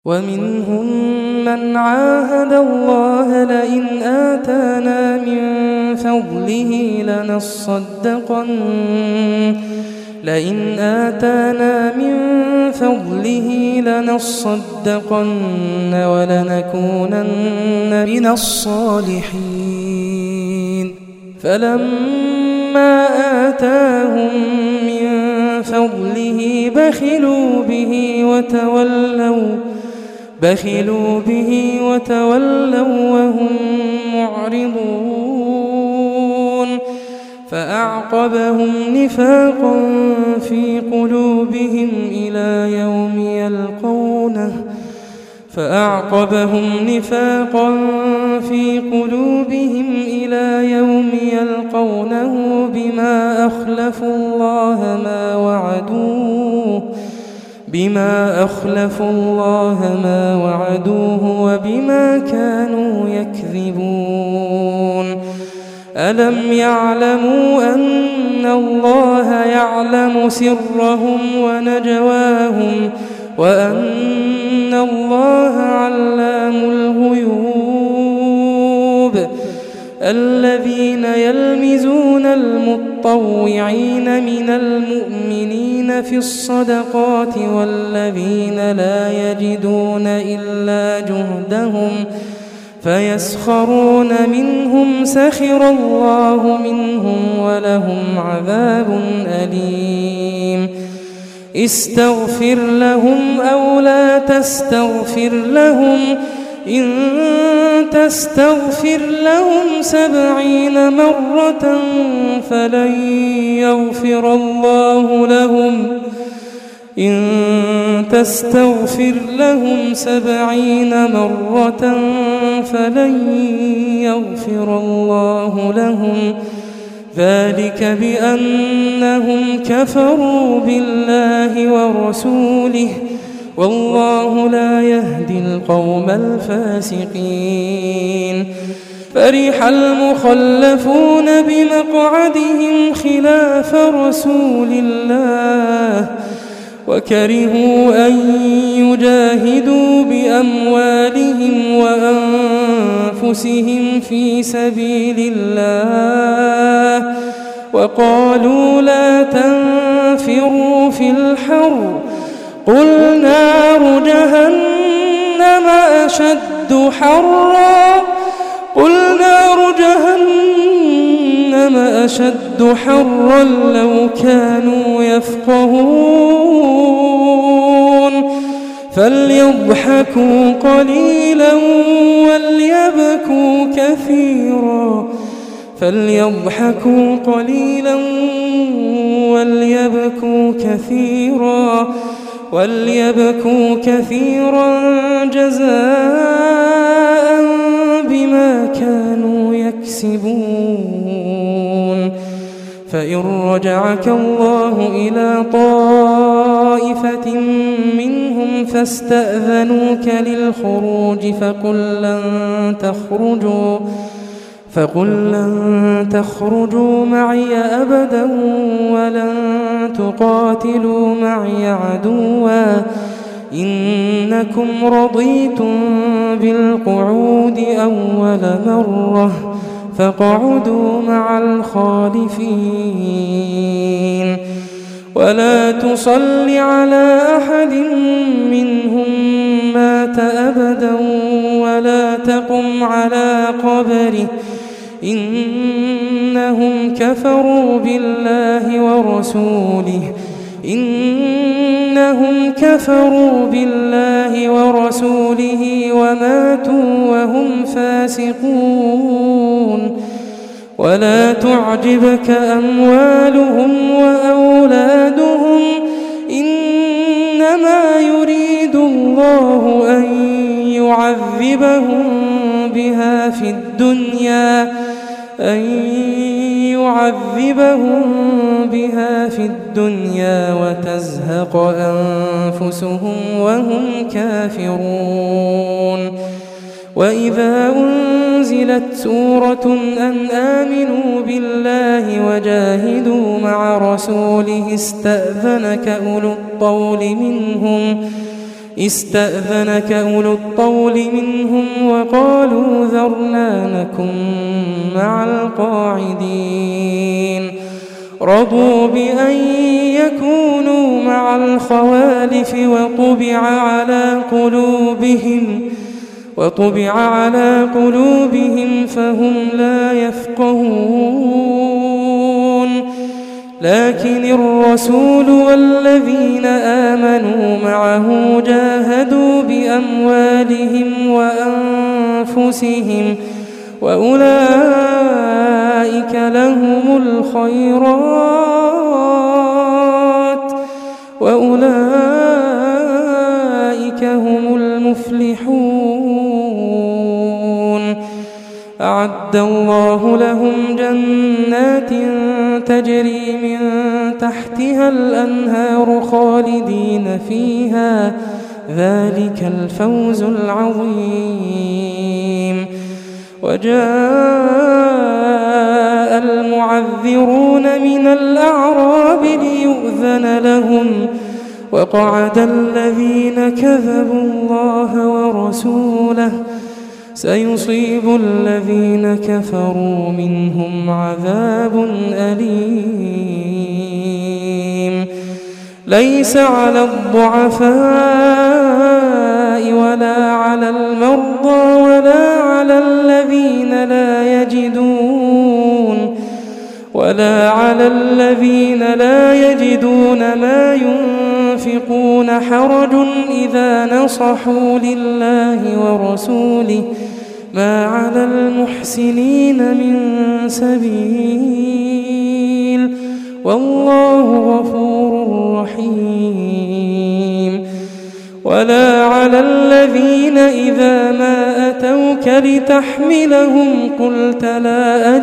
ومنهم من عاهد الله لئن آتانا من فضله لنصدقن ولنكونن من الصالحين فلما آتاهم من فضله بخلوا به وتولوا وهم معرضون فأعقبهم نفاقا في قلوبهم إلى يوم يلقونه بما أخلفوا الله ما وعدوه وبما كانوا يكذبون ألم يعلموا أن الله يعلم سرهم ونجواهم وأن الله علام الغيوب الذين يلمزون المطوعين من المؤمنين في الصدقات والذين لا يجدون إلا جهدهم فيسخرون منهم سخر الله منهم ولهم عذاب أليم استغفر لهم أو لا تستغفر لهم إن تستغفر لهم 70 مرة فلن يغفر الله لهم إن تستغفر لهم 70 مرة فلن يغفر الله لهم ذلك بأنهم كفروا بالله ورسوله والله لا يهدي القوم الفاسقين فرح المخلفون بمقعدهم خلاف رسول الله وكرهوا أن يجاهدوا بأموالهم وأنفسهم في سبيل الله وقالوا لا تنفروا في الحر قل نار جهنم أشد حرا لو كانوا يفقهون فليضحكوا قليلا وليبكوا كثيرا جزاء بما كانوا يكسبون فإن رجعك الله إلى طائفة منهم فاستأذنوك للخروج فقل لن تخرجوا معي أبدا ولن تقاتلوا معي عدوا إنكم رضيتم بالقعود أول مرة فاقعدوا مع الخالفين ولا تصل على أحد منهم مات أبدا ولا تقم على قبره إنهم كفروا بالله ورسوله وماتوا وهم فاسقون ولا تعجبك أموالهم وأولادهم إنما يريد الله أن يعذبهم بها في الدنيا وتزهق أنفسهم وهم كافرون وإذا أنزلت سورة أن آمنوا بالله وجاهدوا مع رسوله استأذنك أولو الطول منهم استأذنك أولو الطول منهم وقالوا ذرنا نكن مع القاعدين رضوا بأن يكونوا مع الخوالف وطبع على قلوبهم فهم لا يفقهون لكن الرسول والذين آمنوا معه جاهدوا بأموالهم وأنفسهم وأولئك لهم الخيرات وأولئك هم المفلحون أعد الله لهم جنات تجري من تحتها الأنهار خالدين فيها ذلك الفوز العظيم وجاء المعذرون من الأعراب ليؤذن لهم وقعد الذين كذبوا الله ورسوله سيصيب الذين كفروا منهم عذاب أليم ليس على الضعفاء ولا على المرضى ولا على الذين لا يجدون ما ينفقون حرج إذا نصحوا لله ورسوله ما على المحسنين من سبيل والله غفور رحيم ولا على الذين إذا ما أتوك لتحملهم قلت لا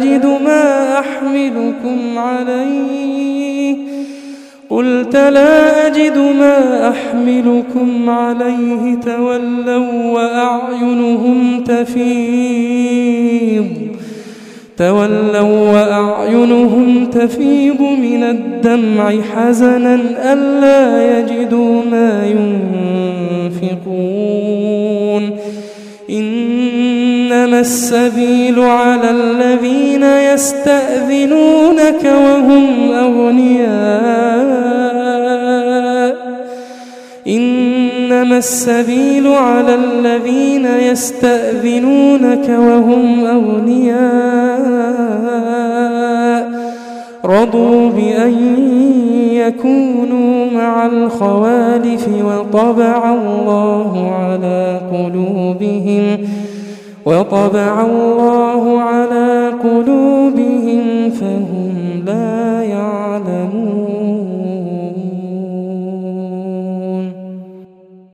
أجد ما أحملكم عليه تولوا وأعينهم تفيض من الدمع حزنا ألا يجدوا ما ينفقون إنما السبيل على الذين يستأذنونك وهم أغنياء رضوا بأن يكونوا مع الخوالف وطبع الله على قلوبهم